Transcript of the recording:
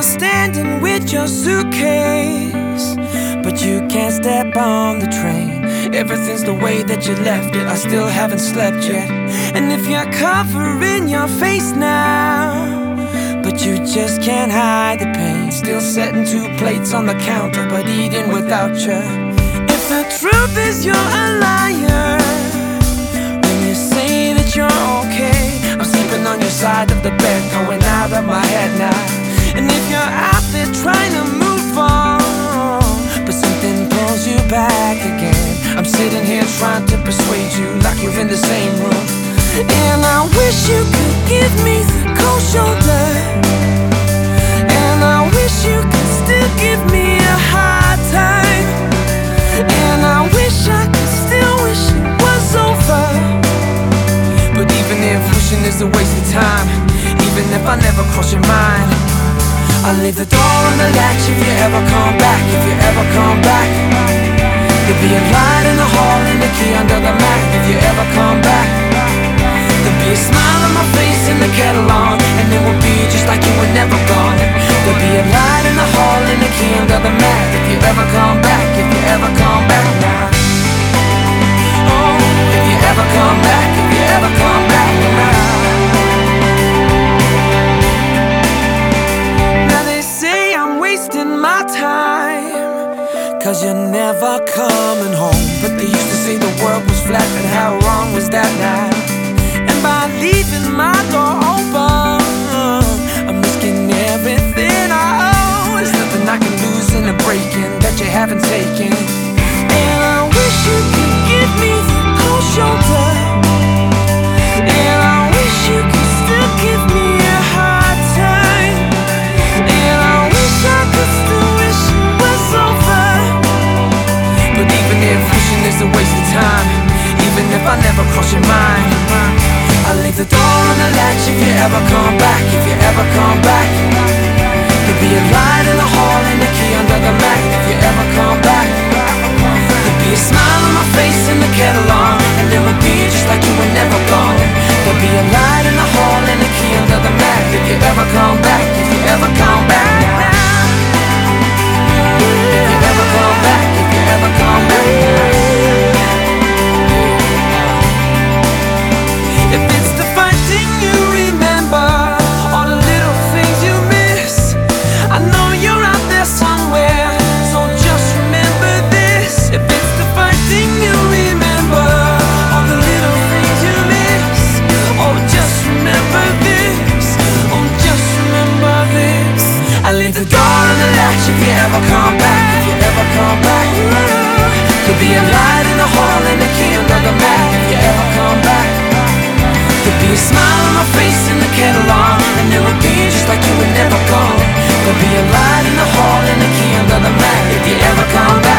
standing with your suitcase, but you can't step on the train. Everything's the way that you left it. I still haven't slept yet. And if you're covering your face now, but you just can't hide the pain, still setting 2 plates on the counter, but eating without you. If the truth is you're a liar when you say that you're okay, I'm sleeping on your side of the bed, going out of my head now. And if you're out there trying to move on, but something pulls you back again, I'm sitting here trying to persuade you like you're in the same room. And I wish you could give me the cold shoulder, and I wish you could still give me a hard time, and I wish I could still wish it was over. But even if wishing is a waste of time, even if I never cross your mind, I'll leave the door on the latch if you ever come back, if you ever come back. There'll be a light in the hall and a key under the mat if you ever come back. There'll be a smile on my face and the kettle on, and it will be just like you were never gone. There'll be a light in the hall and a key under the mat if you ever come back, if you ever come back now. Oh, if you ever come back, if you ever come back now. Now they say I'm wasting my time, 'cause you're never coming home. But they used to say the world was flat, and how wrong was that now? And by leaving my door open, I'm risking everything I own. There's nothing I can lose in a break-in that you haven't taken. And I wish you could give me the cold shoulder, and I wish you could still give me a hard time, and I wish I could still wish it was over. But even if wishing is a waste of time, even if I never cross your mind, I'll leave the door on the latch if you ever come back, if you ever come back. There'll be a light in the hall and a key under the mat if you ever come back. There'll be a smile on my face and the kettle on, and it will be just like you were never gone. There'll be a light in the hall and a key under the mat if you ever come back, if you ever come back now. If you ever come back, if you ever come back now. If it's the first thing you remember, all the little things you miss, I know you're out there somewhere, so just remember this. If it's the first thing you remember, all the little things you miss, oh just remember this, oh just remember this. I'll leave the door on the latch if you ever come back, if you ever come back. There'll be a light in the hall and a key under the mat if you ever come back. There'll be a smile on my face and the kettle on, and it will be just like you were never gone. There'll be a light in the hall and a key under the mat if you ever come back.